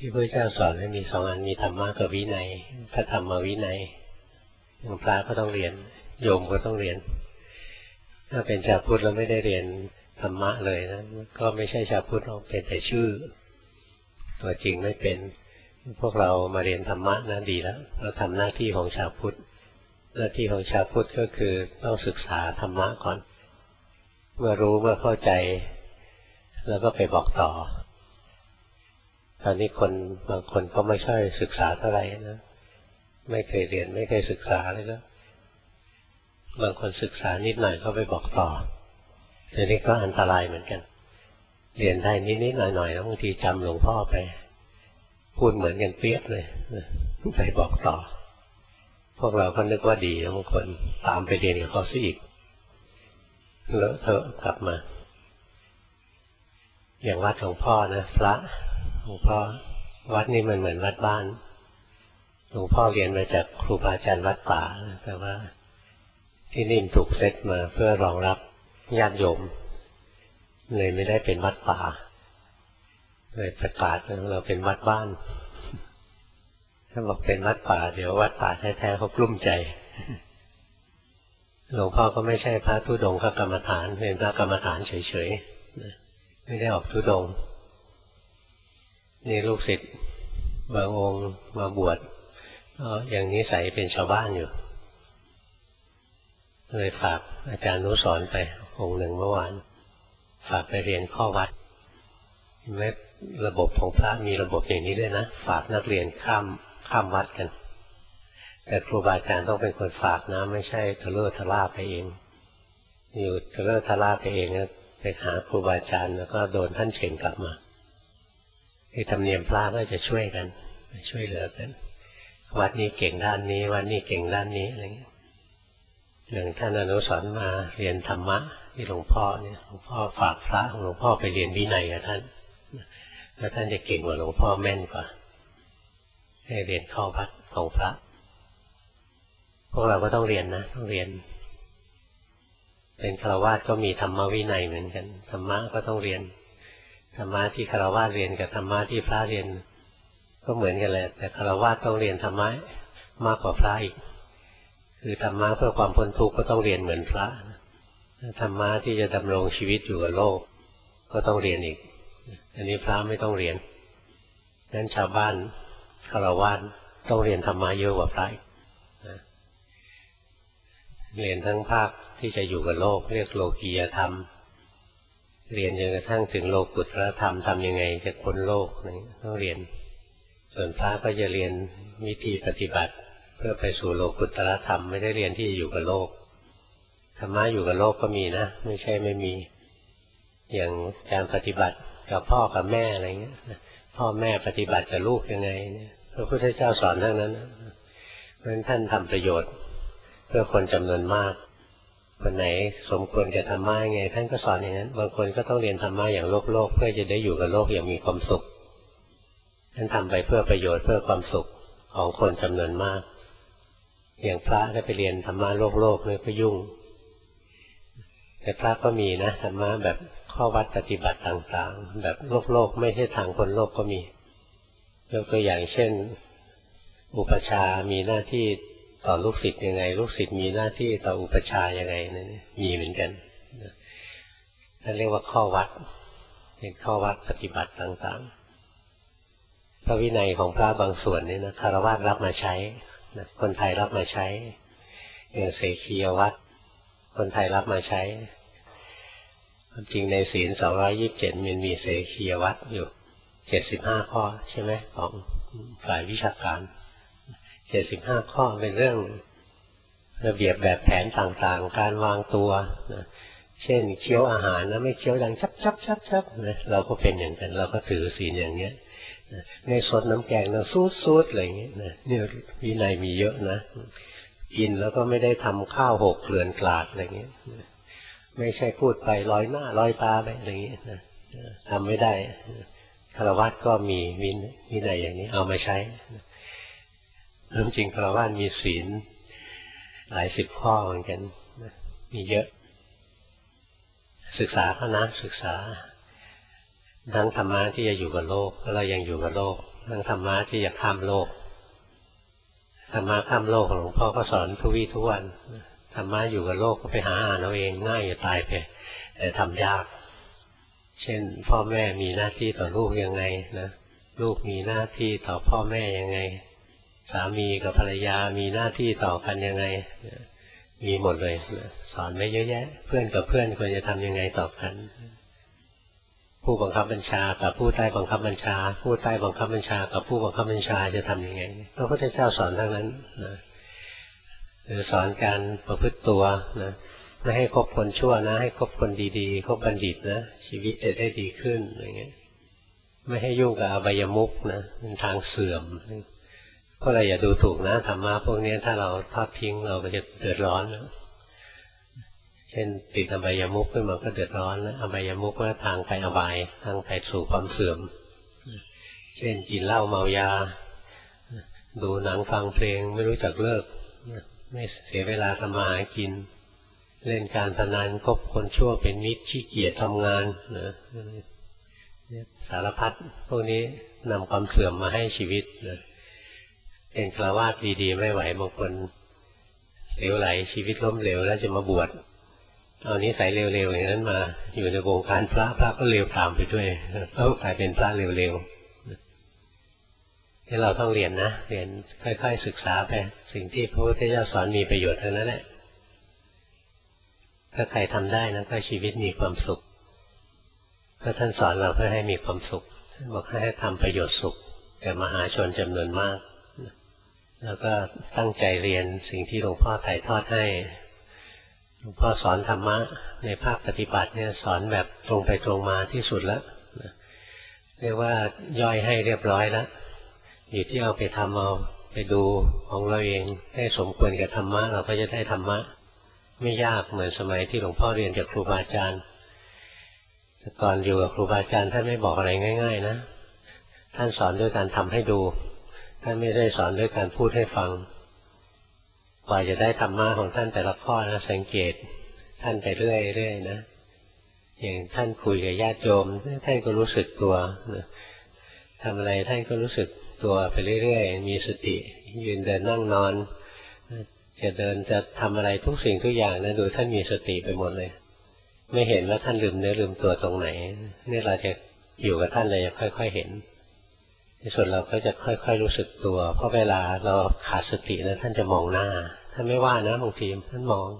ที่พระเจ้าสอนให้มีสองอันมีธรรมะกับวินัยพระธรรมวินัยอย่างพระก็ต้องเรียนโยมก็ต้องเรียนถ้าเป็นชาวพุทธแล้วไม่ได้เรียนธรรมะเลยนะก็ไม่ใช่ชาวพุทธเราเป็นแต่ชื่อตัวจริงไม่เป็นพวกเรามาเรียนธรรมะนะดีแล้วเราทำหน้าที่ของชาวพุทธหน้าที่ของชาวพุทธก็คือต้องศึกษาธรรมะก่อนเมื่อรู้เมื่อเข้าใจแล้วก็ไปบอกต่อตอนนี้คนบางคนก็ไม่ค่อยศึกษาเท่าไหร่นะไม่เคยเรียนไม่เคยศึกษาเลยก็บางคนศึกษานิดหน่อยก็ไปบอกต่อทีนี้ก็อันตรายเหมือนกันเรียนได้นิดๆหน่อยๆแล้วบางทีจำหลวงพ่อไปพูดเหมือนกันเปี้ยเลยไปบอกต่อพวกเราก็นึกว่าดีบางคนตามไปเรียนกับเขาซะอีกเลอะเทอะกลับมาอย่างวัดหลวงพ่อนะพระหลวงพ่อวัดนี้มันเหมือนวัดบ้านหลวงพ่อเรียนมาจากครูบาอาจารย์วัดป่าแต่ว่าที่นี่ถูกเซตมาเพื่อรองรับญาติโยมเลยไม่ได้เป็นวัดป่าเลยประกาศเราเป็นวัดบ้านถ้าบอกเป็นวัดป่าเดี๋ยววัดป่าแท้ๆเขากลุ้มใจหลวงพ่อก็ไม่ใช่พระธุดงค์กรรมฐานเป็นพระกรรมฐานเฉยๆไม่ได้ออกธุดงค์นี่ลูกศิษย์บางองค์มาบวชอย่างนิสัยเป็นชาวบ้านอยู่เลยฝากอาจารย์นุสรไปองค์หนึ่งเมื่อวานฝากไปเรียนข้อวัดแม้ระบบของพระมีระบบอย่างนี้ด้วยนะฝากนักเรียนข้ามวัดกันแต่ครูบาอาจารย์ต้องเป็นคนฝากนะไม่ใช่ทะเลาะทะล่าไปเองอยู่ทะเลาะทะล่าไปเองนะไปหาครูบาอาจารย์แล้วก็โดนท่านเฉ่งกลับมาที่ธรรมเนียมพระก็จะช่วยกันช่วยเหลือกันวัดนี้เก่งด้านนี้วัดนี้เก่งด้านนี้อะไรเงี้ยอย่างท่านอนุสรณ์มาเรียนธรรมะที่หลวงพ่อเนี่ยหลวงพ่อฝากพระของหลวงพ่อไปเรียนวินัยกับท่านแล้วท่านจะเก่งกว่าหลวงพ่อแม่นกว่าให้เรียนข้อวัดของพระพวกเราก็ต้องเรียนนะต้องเรียนเป็นฆราวาสก็มีธรรมวินัยเหมือนกันธรรมะก็ต้องเรียนธรรมะที่ฆราวาสเรียนกับธรรมะที่พระเรียนก็เหมือนกันแหละแต่ฆราวาสต้องเรียนธรรมะมากกว่าพระอีกคือธรรมะเพื่อความพ้นทุกข์ก็ต้องเรียนเหมือนพระธรรมะที่จะดำรงชีวิตอยู่กับโลกก็ต้องเรียนอีกอันนี้พระไม่ต้องเรียนนั้นชาวบ้านฆราวาสต้องเรียนธรรมะเยอะกว่าพระเรียนทั้งภาคที่จะอยู่กับโลกเรียกโลกียธรรมเรียนจนกระทั่งถึงโลกุตตรธรรมทำยังไงจะพ้นโลกนี่ต้องเรียนส่วนพระก็จะเรียนวิธีปฏิบัติเพื่อไปสู่โลกุตตรธรรมไม่ได้เรียนที่อยู่กับโลกธรรมะอยู่กับโลกก็มีนะไม่ใช่ไม่มีอย่างการปฏิบัติกับพ่อกับแม่อะไรเงี้ยพ่อแม่ปฏิบัติกับลูกยังไงเนี่ยพระพุทธเจ้าสอนทั้งนั้นเพราะฉะนั้นท่านทำประโยชน์เพื่อคนจำนวนมากคนไหนสมควรจะธรรมะยังไงท่านก็สอนอย่างนั้นบางคนก็ต้องเรียนธรรมะอย่างโลกเพื่อจะได้อยู่กับโลกอย่างมีความสุขท่านทำไปเพื่อประโยชน์เพื่อความสุขของคนจำนวนมากอย่างพระถ้าไปเรียนธรรมะโลกนี่ก็ยุ่งแต่พระก็มีนะธรรมะแบบข้อวัดปฏิบัติต่างๆแบบโลกไม่ใช่ทางคนโลกก็มียกตัวอย่างเช่นอุปชฌาย์มีหน้าที่ต่อลูกศิษย์ยังไงลูกศิษย์มีหน้าที่ต่ออุปชฌาย์ยังไงนั่นมีเหมือนกันนั่นเรียกว่าข้อวัดเป็นข้อวัดปฏิบัติต่างๆพระวินัยของพระบางส่วนนี่นะฆราวาสรับมาใช้คนไทยรับมาใช้อย่างเสขียวัตรคนไทยรับมาใช้จริงในศีล227มันมีเสขียวัตรอยู่75ข้อใช่ไหมของฝ่ายวิชาการ75ข้อเป็นเรื่องระเบียบแบบแผนต่างๆการวางตัวนะเช่นเคี้ยวอาหารนะไม่เคี้ยวดังชับนะเราก็เป็นอย่างนั้นเราก็ถือศีลอย่างเนี้ยในสดน้ำแกงนะซูดอะไรอย่างเงี้ยนะนี่วินัยมีเยอะนะกินแล้วก็ไม่ได้ทำข้าวหกเกลื่อนกลาดอะไรอย่างเงี้ยไม่ใช่พูดไปลอยหน้าลอยตาไปอะไรอย่างเงี้ยนะทำไม่ได้ฆราวาสก็มีวินัยอย่างนี้เอามาใช้จริงฆราวาสมีศีลหลาย10ข้อเหมือนกันมีเยอะศึกษาเขานะศึกษาทั้งธรรมะที่จะอยู่กับโลกแล้วเรายังอยู่กับโลกทั้งธรรมะที่จะข้ามโลกธรรมะข้ามโลกของหลวงพ่อก็สอนทุกวี่ทุกวันธรรมะอยู่กับโลกก็ไปหาอ่านเอาเองง่ายจะตายไปแต่ทำยากเช่นพ่อแม่มีหน้าที่ต่อลูกยังไงนะลูกมีหน้าที่ต่อพ่อแม่ยังไงสามีกับภรรยามีหน้าที่ต่อกันยังไงมีหมดเลยสอนไว้เยอะแยะเพื่อนกับเพื่อนควรจะทำยังไงต่อกันผู้บังคับบัญชากับผู้ใต้บังคับบัญชาผู้ใต้บังคับบัญชากับผู้บังคับบัญชาจะทำยังไงพระพุทธเจ้าสอนทั้งนั้นนะหรือสอนการประพฤติตัวนะไม่ให้คบคนชั่วนะให้คบคนดีๆคบบัณฑิตนะชีวิตจะได้ดีขึ้นอะไรเงี้ยไม่ให้ยุ่งกับอบายมุขนะเป็นทางเสื่อมพวกเราอย่าดูถูกนะธรรมะพวกนี้ถ้าเราทอดทิ้งเราก็จะเดือดร้อนนะเช่นติดอบายมุขขึ้นมาก็เดือดร้อนนะอบายมุขว่าทางไปอบายทางไปสู่ความเสื่อมเช่นกินเหล้าเมายาดูหนังฟังเพลงไม่รู้จักเลิกไม่เสียเวลาทำมาหากินเล่นการพนันคบคนชั่วเป็นมิตรขี้เกียจทำงานนะสารพัดพวกนี้นำความเสื่อมมาให้ชีวิตนะเป็นฆราวาสดีๆไม่ไหวบางคนเหลวไหลชีวิตล้มเหลวแล้วจะมาบวชเอานิสัยเร็วๆอย่างนั้นมาอยู่ในวงการพระก็เร็วตามไปด้วยก็กลายเป็นพระเร็วๆที่เราต้องเรียนนะเรียนค่อยๆศึกษาไปสิ่งที่พระพุทธเจ้าสอนมีประโยชน์ทั้งนั้นแหละถ้าใครทำได้นะก็ชีวิตมีความสุขเพราะท่านสอนเราเพื่อให้มีความสุขบอกให้ทำประโยชน์สุขแก่มหาชนจำนวนมากแล้วก็ตั้งใจเรียนสิ่งที่หลวงพ่อถ่ายทอดให้หลวงพ่อสอนธรรมะในภาคปฏิบัติเนี่ยสอนแบบตรงไปตรงมาที่สุดแล้วเรียกว่าย่อยให้เรียบร้อยแล้วอยู่ที่เอาไปทำเอาไปดูของเราเองให้สมควรกับธรรมะเราก็จะได้ธรรมะไม่ยากเหมือนสมัยที่หลวงพ่อเรียนจากครูบาอาจารย์ก่อนอยู่กับครูบาอาจารย์ท่านไม่บอกอะไรง่ายๆนะท่านสอนด้วยการทำให้ดูท่านไม่ได้สอนด้วยการพูดให้ฟังกว่าจะได้ธรรมะของท่านแต่ละข้อนะสังเกตท่านไปเรื่อยๆนะอย่างท่านคุยกับญาติโยมท่านก็รู้สึกตัวนะทำอะไรท่านก็รู้สึกตัวไปเรื่อยๆมีสติยืนเดินนั่งนอนจะเดินจะทำอะไรทุกสิ่งทุกอย่างนะดูท่านมีสติไปหมดเลยไม่เห็นว่าท่านลืมเนื้อลืมตัวตรงไหนนี่เราจะอยู่กับท่านเราจะค่อยๆเห็นในส่วนเราก็จะค่อยๆรู้สึกตัวเพราะเวลาเราขาดสติแล้วท่านจะมองหน้าท่านไม่ว่านะบางทีท่านมอง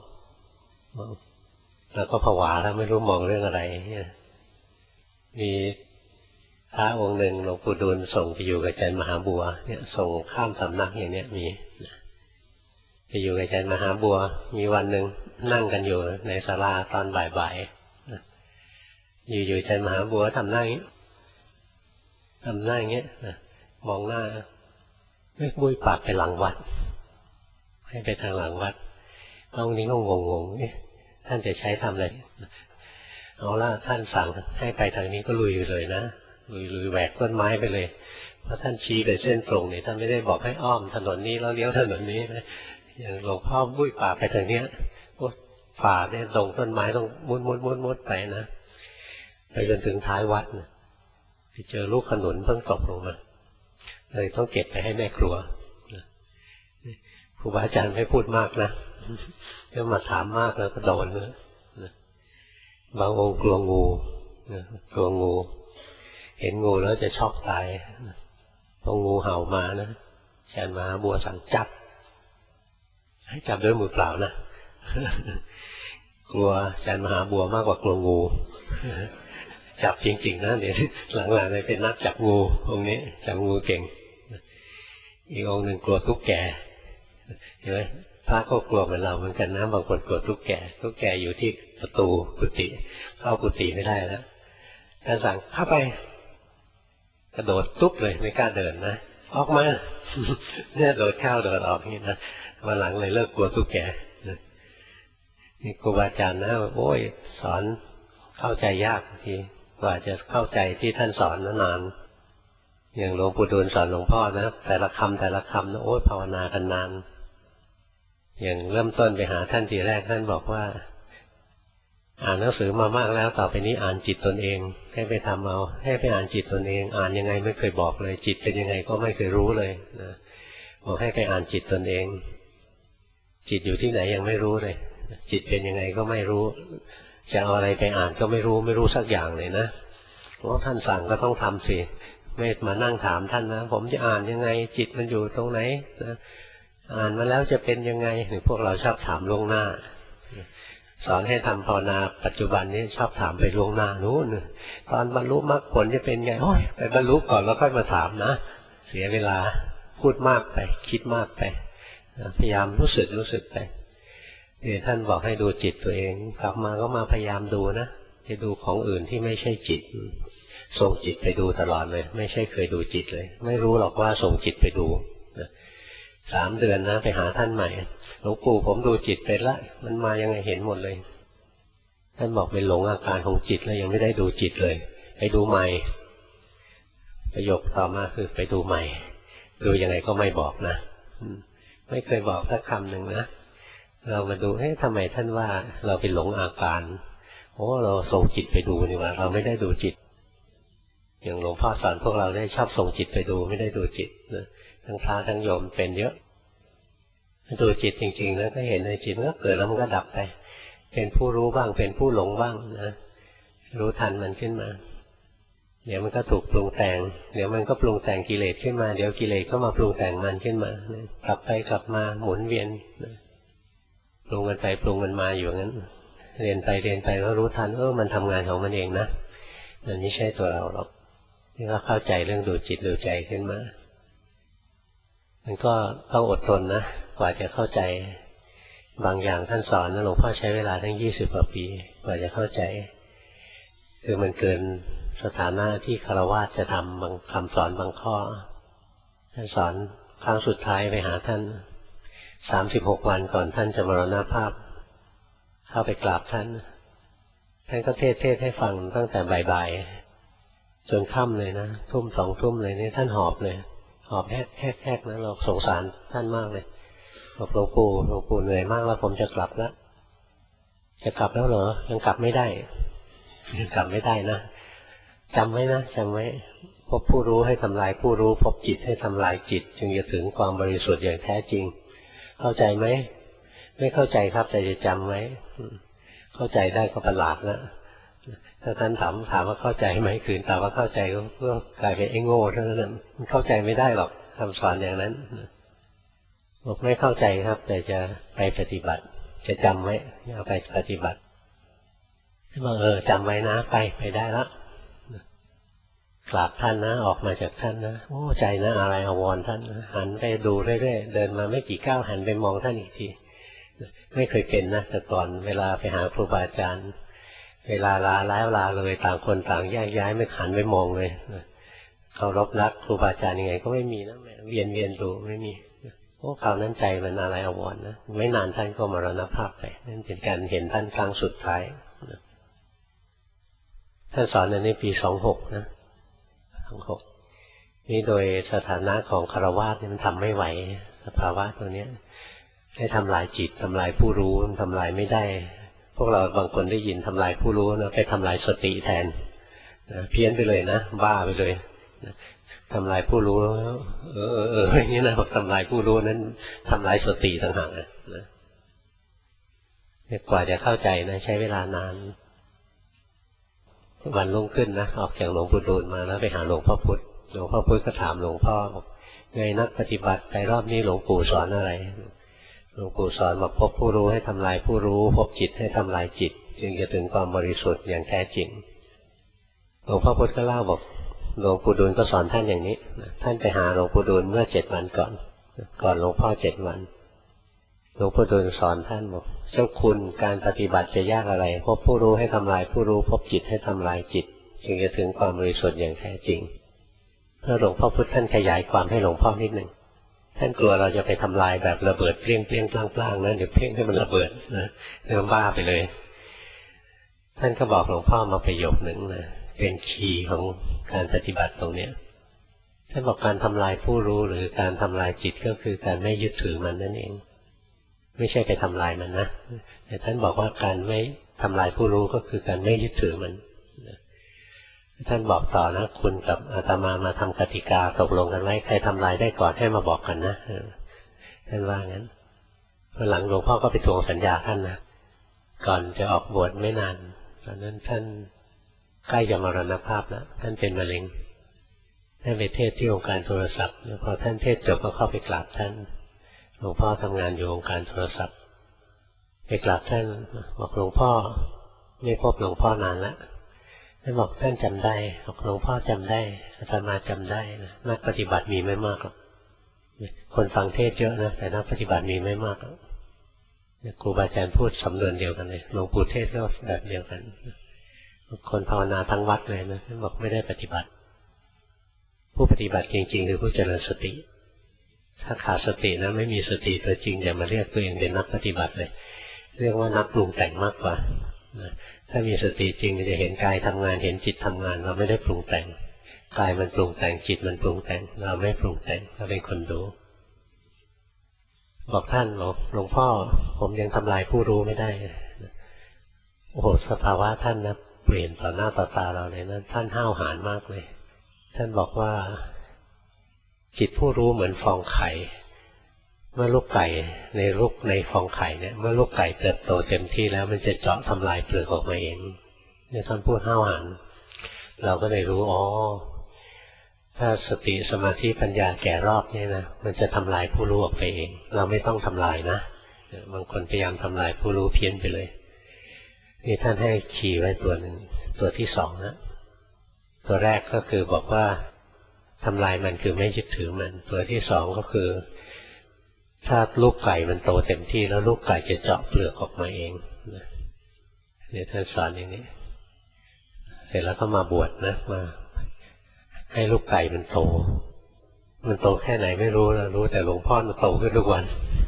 แล้วก็ผวาแล้วไม่รู้มองเรื่องอะไรมีพระองค์หนึ่งหลวงปู่ดูลส่งไปอยู่กับอาจารย์มหาบัวเนี่ยส่งข้ามสำนักอย่างเนี้ยมีไปอยู่กับอาจารย์มหาบัวมีวันหนึ่งนั่งกันอยู่ในศาลาตอนบ่ายๆอยู่ๆอาจารย์มหาบัวทำหน้าอย่างนี้มองหน้าไม่บุ้ยปากไปหลังวัดให้ไปทางหลังวัดตรงนี้ก็งงๆท่านจะใช้ทำอะไรเอาล่ะท่านสั่งให้ไปทางนี้ก็ลุยเลยนะลุยแหวกต้นไม้ไปเลยเพราะท่านชี้แต่เส้นตรงนี่ท่านไม่ได้บอกให้อ้อมถนนนี้แล้วเลี้ยวถนนนี้นะอย่างหลวงพ่อบุ้ยป่าไปทางเนี้ยป่าเนี่ยตรงต้นไม้ต้องมุดไปนะไปจนถึงท้ายวัดนะไปเจอลูกขนุนเพิ่งตกลงมาเลยต้องเก็บไปให้แม่ครัวครูบาอาจารย์ไม่พูดมากนะก็มาถามมากแล้วก็โดนนะบางองค์กลัวงูเห็นงูแล้วจะช็อกตายพองูเห่ามานะอาจารย์มหาบัวสั่งจับให้จับด้วยมือเปล่านะกลัวอาจารย์มหาบัวมากกว่ากลัวงูจับจริงๆนะเดี๋ยวหลังๆเลยเป็นนักจับงูองค์นี้จับงูเก่งอีกองค์หนึ่งกลัวตุ๊กแกเห็นไหมพระก็กลัวเหมือนเราเหมือนกันนะบางคนกลัวตุ๊กแกอยู่ที่ประตูกุฏิเข้ากุฏิไม่ได้แล้วท่านสั่งเข้าไปกระโดดตุ๊บเลยไม่กล้าเดินนะออกมาเนี่ยโดดเข้าโดดออกนี่นะวันหลังเลยเลิกกลัวตุ๊กแกนี่ครูบาอาจารย์นะโอ้ยสอนเข้าใจยากทีกว่าจะเข้าใจที่ท่านสอนนานอย่างหลวงปู่ดูลสอนหลวงพ่อนะแต่ละคำนะโอ้ยภาวนากันนานอย่างเริ่มต้นไปหาท่านทีแรกท่านบอกว่าอ่านหนังสือมามากแล้วต่อไปนี้อ่านจิตตนเองให้ไปทำเอาให้ไปอ่านจิตตนเองอ่านยังไงไม่เคยบอกเลยจิตเป็นยังไงก็ไม่เคยรู้เลยนะบอกให้ไปอ่านจิตตนเองจิตอยู่ที่ไหนยังไม่รู้เลยจิตเป็นยังไงก็ไม่รู้จะเอาอะไรไปอ่านก็ไม่รู้สักอย่างเลยนะเพราะท่านสั่งก็ต้องทำสิไม่มานั่งถามท่านนะผมจะอ่านยังไงจิตมันอยู่ตรงไหนนะอ่านมาแล้วจะเป็นยังไงหรือพวกเราชอบถามล่วงหน้าสอนให้ทำภาวนาปัจจุบันนี้ชอบถามไปล่วงหน้านู้นตอนบรรลุมรรคผลจะเป็นไงโอ้ยไปบรรลุก่อนแล้วค่อยมาถามนะเสียเวลาพูดมากไปคิดมากไปพยายามรู้สึกไปท่านบอกให้ดูจิตตัวเองกลับมาก็มาพยายามดูนะจะดูของอื่นที่ไม่ใช่จิตส่งจิตไปดูตลอดเลยไม่ใช่เคยดูจิตเลยไม่รู้หรอกว่าส่งจิตไปดู3 เดือนนะไปหาท่านใหม่หลวงปู่ผมดูจิตเป็นละมันมายังไงเห็นหมดเลยท่านบอกเป็นหลงอาการของจิตแล้วยังไม่ได้ดูจิตเลยไปดูใหม่ประโยคต่อมาคือไปดูใหม่ดูยังไงก็ไม่บอกนะไม่เคยบอกสักคำหนึ่งนะเรามาดูทำไมท่านว่าเราเป็นหลงอาการเราส่งจิตไปดูนี่ว่าเราไม่ได้ดูจิตอย่างหลวงพ่อสอนพวกเราได้ชอบส่งจิตไปดูไม่ได้ดูจิตนะทั้งพระทั้งโยมเป็นเยอะดูจิตจริงๆแล้วก็เห็นในจิตมันก็เกิดแล้วมันก็ดับไปเป็นผู้รู้บ้างเป็นผู้หลงบ้างนะรู้ทันมันขึ้นมาเดี๋ยวมันก็ถูกปรุงแต่งเดี๋ยวมันก็ปรุงแต่งกิเลสขึ้นมาเดี๋ยวกิเลสก็มาปรุงแต่งมันขึ้นมากลับไปกลับมาหมุนเวียนปรุงกันไปปรุงมันมาอยู่งั้นเรียนไปก็รู้ทันมันทำงานของมันเองนะมันไม่ใช่ตัวเราหรอกที่เราเข้าใจเรื่องดูจิตดูใจขึ้นมามันก็ต้องอดทนนะกว่าจะเข้าใจบางอย่างท่านสอนนะหลวงพ่อใช้เวลาทั้ง20 กว่าปีกว่าจะเข้าใจคือมันเกินสถานะที่ฆราวาสจะทำบางคำสอนบางข้อท่านสอนครั้งสุดท้ายไปหาท่าน36 วันก่อนท่านจะมรณภาพเข้าไปกราบท่านก็เทศให้ฟังตั้งแต่บ่ายๆจนค่ำเลยนะทุ่ม 2 ทุ่มเลยนี่ท่านหอบเลยหอบแฮกนะเราสงสารท่านมากเลยบอกหลวงปู่เหนื่อยมากแล้วผมจะกลับแล้วเหรอยังกลับไม่ได้นะจำไว้พบผู้รู้ให้ทำลายผู้รู้พบจิตให้ทำลายจิตจึงจะถึงความบริสุทธิ์อย่างแท้จริงเข้าใจไหมไม่เข้าใจครับแต่จะจำไว้เข้าใจได้ก็ประหลาดแล้วถ้าท่านถามว่าเข้าใจไหมคืนตอบว่าเข้าใจก็กลายเป็นไอ้โง่เท่านั้นมันเข้าใจไม่ได้หรอกคำสอนอย่างนั้นบอกไม่เข้าใจครับแต่จะไปปฏิบัติจะจำไว้เอาไปปฏิบัติท่านบอกจำไว้นะไปได้แล้วกราบท่านนะออกมาจากท่านนะใจนะอะไรอวรท่านหันไปดูเรื่อยๆเดินมาไม่กี่ก้าวหันไปมองท่านอีกทีไม่เคยเป็นนะแต่ก่อนเวลาไปหาครูบาอาจารย์เวลาลาแล้วลาเลยต่างคนต่างแยกย้ายไม่หันไปมองเลยเคารพรักครูบาอาจารย์ยังไงก็ไม่มีนะเวียนดูไม่มีคราวนั้นใจมันอะไรอวรนะไม่นานท่านก็มรณภาพไปนั่นเป็นการเห็นท่านครั้งสุดท้ายท่านสอนในปี26นะ26นี่โดยสถานะของฆราวาสมันทำไม่ไหวสภาวะตัวนี้ให้ทำลายจิตทำลายผู้รู้มันทำลายไม่ได้พวกเราบางคนได้ยินทำลายผู้รู้นะไปทำลายสติแทนเพี้ยนไปเลยนะบ้าไปเลยทำลายผู้รู้อย่างนี้นะบอกทำลายผู้รู้นั้นทำลายสติต่างหากนะกว่าจะเข้าใจนะใช้เวลานานวันรุ่งขึ้นนะออกจากหลวงปู่ดูลมาแล้วไปหาหลวงพ่อพุธก็ถามหลวงพ่อไงนักปฏิบัติไปรอบนี้หลวงปู่สอนอะไรหลวงปู่สอนบอกพบผู้รู้ให้ทำลายผู้รู้พบจิตให้ทำลายจิตจึงจะถึงความบริสุทธิ์อย่างแท้จริงหลวงพ่อพุธก็เล่าบอกหลวงปู่ดูลก็สอนท่านอย่างนี้ท่านไปหาหลวงปู่ดูลเมื่อ7 วันก่อนหลวงพ่อ7 วันหลวงปู่ดูลสอนท่านบอกเจ้าคุณการปฏิบัติจะยากอะไรพบผู้รู้ให้ทำลายผู้รู้พบจิตให้ทำลายจิตจึงจะถึงความบริสุทธิ์อย่างแท้จริงเพื่อหลวงพ่อพุธท่านขยายความให้หลวงพ่อนิดหนึ่งท่านกลัวเราจะไปทำลายแบบระเบิดเปรี้ยงพล่างนะเดี๋ยวเพ่งให้มันระเบิดนะเริ่มบ้าไปเลยท่านก็บอกหลวงพ่อมาประโยคหนึ่งนะเป็นคีย์ของการปฏิบัติตรงเนี้ยท่านบอกการทำลายผู้รู้หรือการทำลายจิตก็คือการไม่ยึดถือมันนั่นเองไม่ใช่ไปทำลายมันนะแต่ท่านบอกว่าการไม่ทำลายผู้รู้ก็คือการไม่ยึดถือมันท่านบอกต่อนะคุณกับอาตมามาทำกติกาตกลงกันไว้ใครทำลายได้ก่อนให้มาบอกกันนะท่านว่างั้นพอหลังหลวงพ่อก็ไปทวงสัญญาท่านนะก่อนจะออกบวชไม่นานตอนนั้นท่านใกล้จะมรณภาพแล้วท่านเป็นมะเร็งท่านไปเทศที่องค์การโทรศัพท์พอท่านเทศจบก็เข้าไปกราบท่านหลวงพ่อทำงานอยู่องค์การโทรศัพท์ไปกราบท่านบอกหลวงพ่อไม่พบหลวงพ่อนานแล้วท่านบอกท่านจำได้บอกหลวงพ่อจำได้อาตมาจำได้นะนักปฏิบัติมีไม่มากหรอกคนฟังเทศเยอะนะแต่นักปฏิบัติมีไม่มากหรอกครูบาอาจารย์พูดสำนวนเดียวกันเลยหลวงปู่เทศก็แบบเดียวกันคนภาวนาทั้งวัดเลยนะท่านบอกไม่ได้ปฏิบัติผู้ปฏิบัติจริงๆคือผู้เจริญสติถ้าขาดสตินะไม่มีสติตัวจริงอย่ามาเรียกตัวเองเป็นนักปฏิบัติเลยเรียกว่านักปรุงแต่งมากกว่าถ้ามีสติจริงจะเห็นกายทำงานเห็นจิตทำงานเราไม่ได้ปรุงแต่งกายมันปรุงแต่งจิตมันปรุงแต่งเราไม่ปรุงแต่งเราเป็นคนดูบอกท่านบอกหลวงพ่อผมยังทำลายผู้รู้ไม่ได้โอ้โหสภาวะท่านนะเปลี่ยนต่อหน้าต่อตาเราเลยนะท่านห้าวหาญมากเลยท่านบอกว่าจิตผู้รู้เหมือนฟองไข่เมื่อลูกไก่ในฟองไข่เนี่ยเมื่อลูกไก่เติบโตเต็มที่แล้วมันจะเจาะทำลายเปลือกออกมาเองเนี่ยท่านพูดห้าวหาญเราก็เลยรู้อ๋อถ้าสติสมาธิปัญญาแก่รอบเนี่ยนะมันจะทำลายผู้รู้ออกไปเองเราไม่ต้องทำลายนะบางคนพยายามทำลายผู้รู้เพี้ยนไปเลยนี่ท่านให้คีย์ไว้ตัวหนึ่งตัวที่สองนะตัวแรกก็คือบอกว่าทำลายมันคือไม่ยึดถือมันตัวที่สองก็คือถ้าลูกไก่มันโตเต็มที่แล้วลูกไก่จะเจาะเปลือกออกมาเองเนี่ยท่านสอนอย่างนี้เสร็จแล้วก็มาบวชนะมาให้ลูกไก่มันโตแค่ไหนไม่รู้นะรู้แต่หลวงพ่อมันโตขึ้นทุกวัน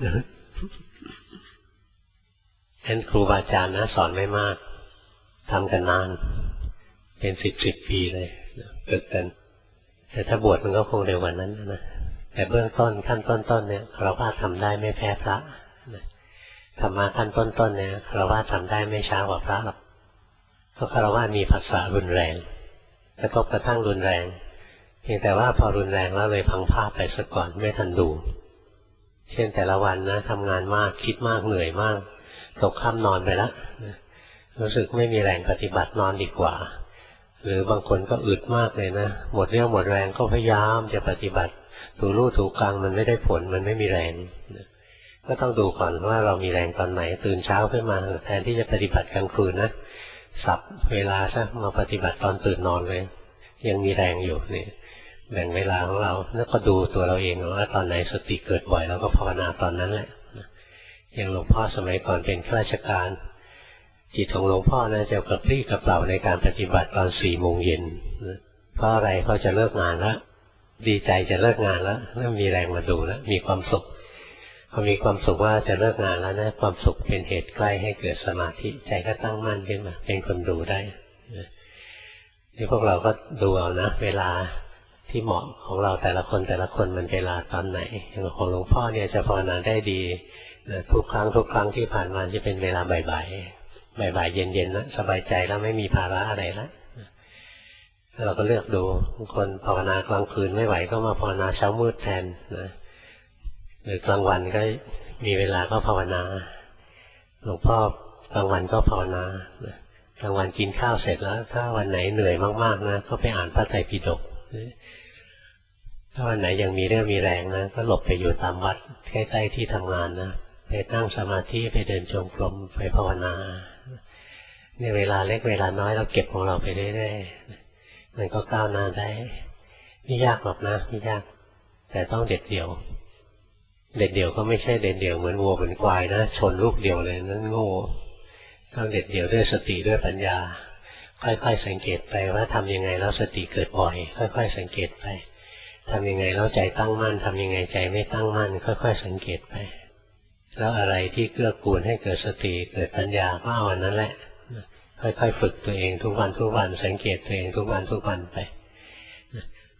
ท่านครูบาอาจารย์นะสอนไม่มากทำกันนานเป็น10 ปีเลยฝึกกันแต่ถ้าบวชมันก็คงเร็วกว่านั้นนะแต่เบื้องต้นขั้นต้นๆเนี่ยเราว่าทำได้ไม่แพ้พระธรรมะขั้นต้นๆเนี่ยเราว่าทำได้ไม่ช้ากว่าพระหรอกเพราะเราว่ามีภาษารุนแรงกระทบกระทั่งรุนแรงเพียงแต่ว่าพอรุนแรงแล้วเลยพังภาพไปซะก่อนไม่ทันดูเช่นแต่ละวันนะทำงานมากคิดมากเหนื่อยมากตกค่ำนอนไปแล้วรู้สึกไม่มีแรงปฏิบัตินอนดีกว่าหรือบางคนก็อึดมากเลยนะหมดเรี่ยวหมดแรงก็พยายามจะปฏิบัติถูลู่ถูกลางมันไม่ได้ผลมันไม่มีแรงก็ต้องดูก่อนว่าเรามีแรงตอนไหนตื่นเช้าขึ้นมาแทนที่จะปฏิบัติกลางคืนนะสับเวลาซะมาปฏิบัติตอนตื่นนอนเลยยังมีแรงอยู่นี่แบ่งเวลาของเราแล้วก็ดูตัวเราเองว่าตอนไหนสติเกิดบ่อยเราก็ภาวนาตอนนั้นแหละอย่างหลวงพ่อสมัยก่อนเป็นข้าราชการจิตของหลวงพ่อนะจะกระปรี้กระเปร่าในการปฏิบัติตอน4 โมงเย็นเพราะอะไรเขาจะเลิกงานแล้วดีใจจะเลิกงานแล้วเริ่มมีแรงมาดูแล้วมีความสุขพอมีความสุขว่าจะเลิกงานแล้วนะความสุขเป็นเหตุใกล้ให้เกิดสมาธิใจก็ตั้งมั่นขึ้นมาเป็นคนดูได้ที่พวกเราก็ดูเอานะเวลาที่เหมาะของเราแต่ละคนมันเวลาตอนไหนอย่างของหลวงพ่อเนี่ยจะภาวนาได้ดีทุกครั้งที่ผ่านมาจะเป็นเวลาบ่ายเย็นๆนะสบายใจแล้วไม่มีภาระอะไรแล้วเราก็เลือกดูบางคนภาวนากลางคืนไม่ไหวก็มาภาวนาเช้ามืดแทนนะหรือกลางวันก็มีเวลาก็ภาวนาหลวงพ่อกลางวันก็ภาวนากลางวันกินข้าวเสร็จแล้วถ้าวันไหนเหนื่อยมากๆนะก็ไปอ่านพระไตรปิฎกถ้าวันไหนยังมีเรื่องมีแรงนะก็หลบไปอยู่ตามวัดใกล้ๆที่ทำงานนะไปนั่งสมาธิไปเดินจงกรมไปภาวนาเนี่ยเวลาเล็กเวลาน้อยเราเก็บของเราไปเรื่อยๆมันก็ก้าวหน้าได้ไม่ยากหรอกนะไม่ยากแต่ต้องเด็ดเดี่ยวก็ไม่ใช่เด็ดเดี่ยวเหมือนวัวเหมือนควายนะชนลูกเดียวเลยนั่นโง่ต้องเด็ดเดี่ยวด้วยสติด้วยปัญญาค่อยๆสังเกตไปว่าทำยังไงแล้วสติเกิดบ่อยค่อยๆสังเกตไปทำยังไงแล้วใจตั้งมั่นทำยังไงใจไม่ตั้งมั่นค่อยๆสังเกตไปแล้วอะไรที่เกื้อกูลให้เกิดสติเกิดปัญญาก็เอาอันนั้นแหละค่อยๆฝึกตัวเองทุกวันสังเกตตัวเองทุกวันไป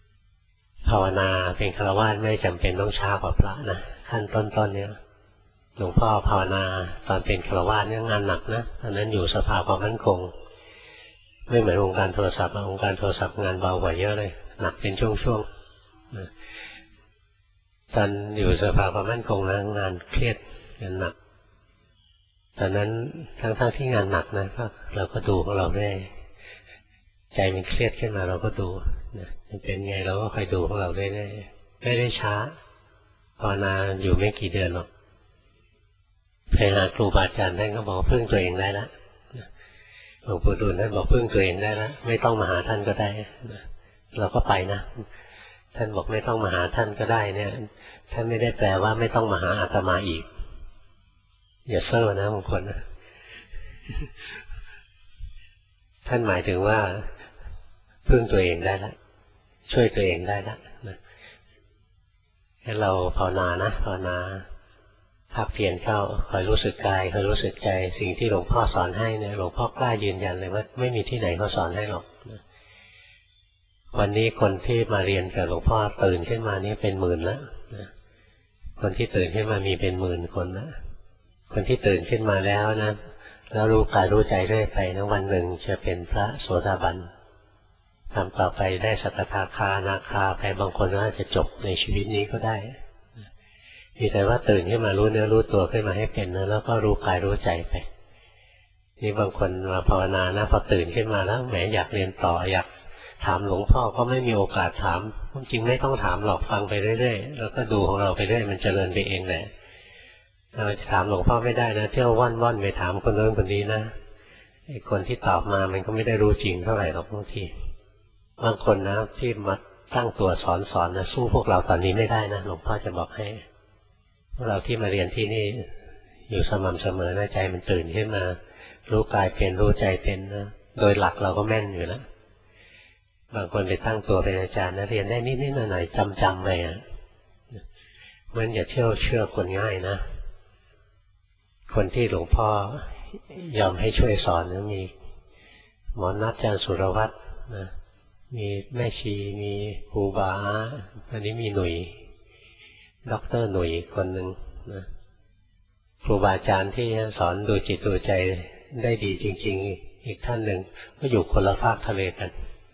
ภาวนาเป็นฆราวาสไม่จำเป็นต้องช้ากว่าพระนะขั้นต้นเนี่ยหลวงพ่อภาวนาตอนเป็นฆราวาสเนี่ยงานหนักนะตอนนั้นอยู่สภาความมั่นคงไม่เหมือนวงการโทรศัพท์วงการโทรศัพท์งานเบากว่าเยอะเลยหนักเป็นช่วงๆตอนอยู่สภาความมั่นคงนะงานเครียดงานหนักตอนนั้นทั้งที่งานหนักนะเราก็ดูของเราได้ใจมันเครียดขึ้นมาเราก็ดูมันเป็นไงเราก็คอยดูของเราได้ไม่ได้ช้าภาวนาอยู่ไม่กี่เดือนหรอกไปหาครูบาอาจารย์ท่านก็บอกพึ่งตัวเองได้แล้วหลวงปู่ดูลท่านบอกพึ่งตัวเองได้แล้วไม่ต้องมาหาท่านก็ได้เราก็ไปนะท่านบอกไม่ต้องมาหาท่านก็ได้เนี่ยท่านไม่ได้แปลว่าไม่ต้องมาหาอาตมาอีกอย่าเซ่อนะบางคนนะท่านหมายถึงว่าพึ่งตัวเองได้แล้วช่วยตัวเองได้แล้วให้เราภาวนานะภาวนาภาคเพียรเข้าคอยรู้สึกกายคอยรู้สึกใจสิ่งที่หลวงพ่อสอนให้เนี่ยหลวงพ่อกล้ายืนยันเลยว่าไม่มีที่ไหนเขาสอนให้หรอกวันนี้คนที่มาเรียนกับหลวงพ่อตื่นขึ้นมานี่เป็นหมื่นแล้วคนที่ตื่นขึ้นมามีเป็นหมื่นคนนะคนที่ตื่นขึ้นมาแล้วนะแล้วรู้กายรู้ใจเรื่อยไปนะวันหนึ่งจะเป็นพระโสดาบันทำต่อไปได้สักทาคานาคาไปบางคนก็จะจบในชีวิตนี้ก็ได้มีแต่ว่าตื่นขึ้นมารู้เนื้อรู้ตัวขึ้นมาให้เป็นนะแล้วก็รู้กายรู้ใจไปนี่บางคนมาภาวนานะพอตื่นขึ้นมาแล้วแหมอยากเรียนต่ออยากถามหลวงพ่อก็ไม่มีโอกาสถามจริงไม่ต้องถามหรอกฟังไปเรื่อยๆแล้วก็ดูของเราไปเรื่อยมันเจริญไปเองแหละเราจะถามหลวงพ่อไม่ได้นะเที่ยวว่อนไปถามคนโน้นคนนี้นะไอ้คนที่ตอบมามันก็ไม่ได้รู้จริงเท่าไหร่หรอกบางทีบางคนนะที่มาตั้งตัวสอนนะสู้พวกเราตอนนี้ไม่ได้นะหลวงพ่อจะบอกให้พวกเราที่มาเรียนที่นี่อยู่สม่ำเสมอนะใจมันตื่นขึ้นมารู้กายเป็นรู้ใจเป็นนะโดยหลักเราก็แม่นอยู่แล้วบางคนไปตั้งตัวเป็นอาจารย์นะเรียนได้นิดๆหน่อยๆจำไปอ่ะมันอย่าเชื่อคนง่ายนะคนที่หลวงพ่อยอมให้ช่วยสอนนะมีหมอนัทอาจารย์สุรวัตรนะมีแม่ชีมีครูบาอันนี้มีหนุ่ยด็อกเตอร์หนุ่ยคนหนึ่งนะครูบาอาจารย์ที่สอนดูจิตดูใจได้ดีจริงๆอีกท่านหนึ่งก็อยู่คนละภาคทะเลกัน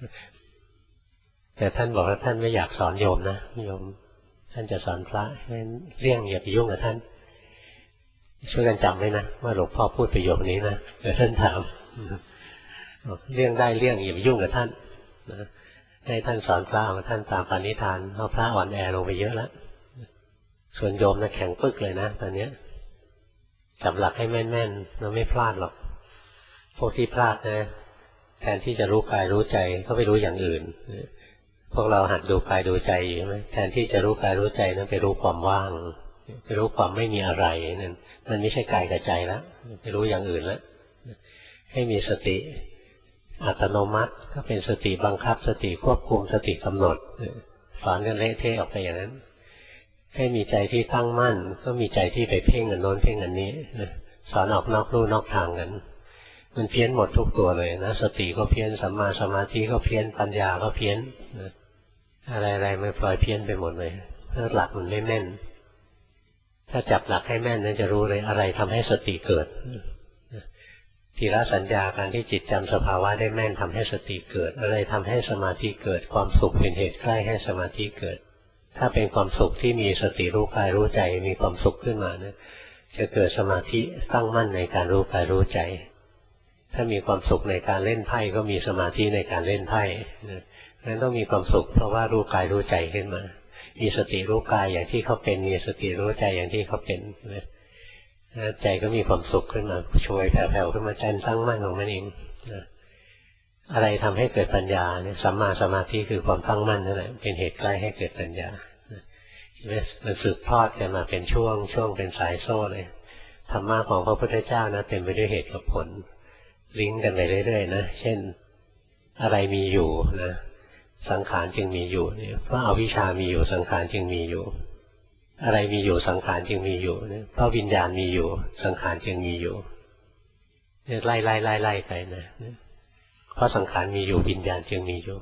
แต่ท่านบอกว่าท่านไม่อยากสอนโยมนะโยมท่านจะสอนพระเพราะฉะนั้นเลี่ยงอย่าไปยุ่งกับท่านช่วยกันจำไว้นะว่าหลวงพ่อพูดประโยคนี้นะเดี๋ยวท่านถามเลี่ยงได้เลี่ยงอย่าไปยุ่งกับท่านนะให้ท่านสอนพระมาท่านตามปณิธานเพราะพระอ่อนแอลงไปเยอะแล้วส่วนโยมนะแข็งปึกเลยนะตอนนี้จับหลักให้แม่นๆแล้วไม่พลาดหรอกพวกที่พลาดนะแทนที่จะรู้กายรู้ใจก็ไปรู้อย่างอื่นพวกเราหัดดูกายดูใจอยู่ใช่ไหมแทนที่จะรู้กายรู้ใจนั้นไปรู้ความว่างไปรู้ความไม่มีอะไรนั่นมันไม่ใช่กายกับใจแล้วไปรู้อย่างอื่นแล้วให้มีสติอัตโนมัติก็เป็นสติบังคับสติควบคุมสติกำหนดสอนกันเละเทะออกไปอย่างนั้นให้มีใจที่ตั้งมั่นก็มีใจที่ไปเพ่งอันโน้นเพ่งอันนี้สอนออกนอกลู่นอกทางกันมันเพี้ยนหมดทุกตัวเลยนะสติก็เพี้ยนสัมมาสมาธิก็เพี้ยนปัญญาก็เพี้ยนอะไรๆมันปล่อยเพี้ยนไปหมดเลยเพราะหลักมันไม่แม่นถ้าจับหลักให้แม่นนั้นจะรู้เลยอะไรทำให้สติเกิดทีละสัญญาการที่จิตจำสภาวะได้แม่นทำให้สติเกิดอะไรทำให้สมาธิเกิดความสุขเป็นเหตุใกล้ให้สมาธิเกิดถ้าเป็นความสุขที่มีสติรู้กายรู้ใจมีความสุขขึ้นมานะจะเกิดสมาธิตั้งมั่นในการรู้กายรู้ใจถ้ามีความสุขในการเล่นไพ่ก็มีสมาธิในการเล่นไพ่นั้นต้องมีความสุขเพราะว่ารู้กายรู้ใจขึ้นมามีสติรู้กายอย่างที่เขาเป็นมีสติรู้ใจอย่างที่เขาเป็นใจก็มีความสุขขึ้นมาช่วยแผ่วๆขึ้นมาใจตั้งมั่นของมันเองอะไรทำให้เกิดปัญญาเนี่ยสัมมาสมาธิคือความตั้งมั่นนั่นแหละเป็นเหตุใกล้ให้เกิดปัญญามันสืบทอดกันมาเป็นช่วงเป็นสายโซ่เลยธรรมะของพระพุทธเจ้านะเต็มไปด้วยเหตุกับผลลิงก์กันไปเรื่อยๆนะเช่นอะไรมีอยู่นะสังขารจึงมีอยู่เนี่ยเพราะอวิชชามีอยู่สังขารจึงมีอยู่อะไรมีอยู่สังขารจึงมีอยู่เนี่ยเพราะวิญญาณมีอยู่สังขารจึงมีอยู่เนี่ยไล่ไปนะเพราะสังขารมีอยู่วิญญาณจึงมีอยู่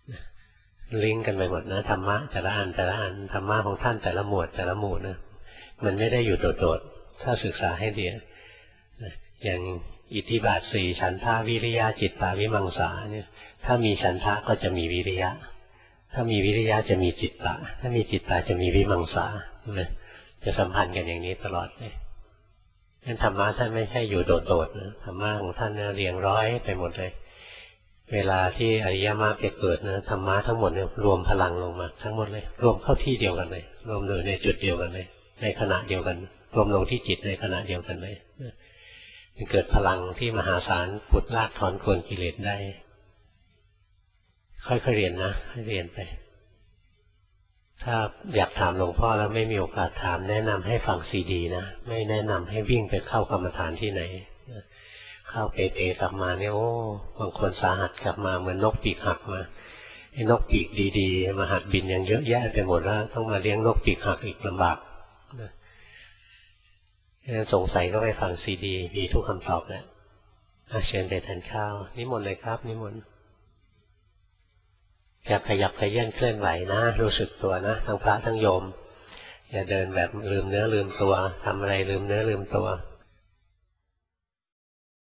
ลิงก์กันไปหมดนะธรรมะแต่ละอันธรรมะของท่านแต่ละหมวดแต่ละหมู่นะมันไม่ได้อยู่โดดๆถ้าศึกษาให้ดีอย่างอิทธิบาทสี่ฉันทาวิริยะจิตตาวิมังสาเนี่ยถ้ามีฉันทะก็จะมีวิริยะถ้ามีวิริยะจะมีจิตตะถ้ามีจิตตะจะมีวิมังสาจะสัมพันธ์กันอย่างนี้ตลอดเลยท่านธรรมะท่านไม่ใช่อยู่โดดๆนะธรรมะของท่านเนี่ยเรียงร้อยไปหมดเลยเวลาที่อริยมรรคจะเกิดนะธรรมะทั้งหมดเนี่ยรวมพลังลงมาทั้งหมดเลยรวมเข้าที่เดียวกันเลยรวมอยู่ในจุดเดียวกันเลยในขณะเดียวกันรวมลงที่จิตในขณะเดียวกันเลยมันเกิดพลังที่มหาศาลขุดลากถอนโคนกิเลสได้ค่อยๆเรียนนะให้เรียนไปถ้าอยากถามหลวงพ่อแล้วไม่มีโอกาสถามแนะนำให้ฟังซีดีนะไม่แนะนำให้วิ่งไปเข้ากรรมฐานที่ไหนเข้าเป๋ๆกลับมาเนี่ยโอ้บางคนสาหัสกลับมาเหมือนนกปีกหักมาไอ้นกปีกดีๆมาหัดบินอย่างเยอะแยะไปหมดแล้วต้องมาเลี้ยงนกปีกหักอีกลำบากสงสัยก็ไปฟังซีดีมีทุกคำตอบแหละเชิญไปทานข้าวนิมนต์เลยครับนิมนต์อย่าขยับขยื่นเคลื่อนไหวนะรู้สึกตัวนะทั้งพระทั้งโยมอย่าเดินแบบลืมเนื้อลืมตัวทำอะไรลืมเนื้อลืมตัว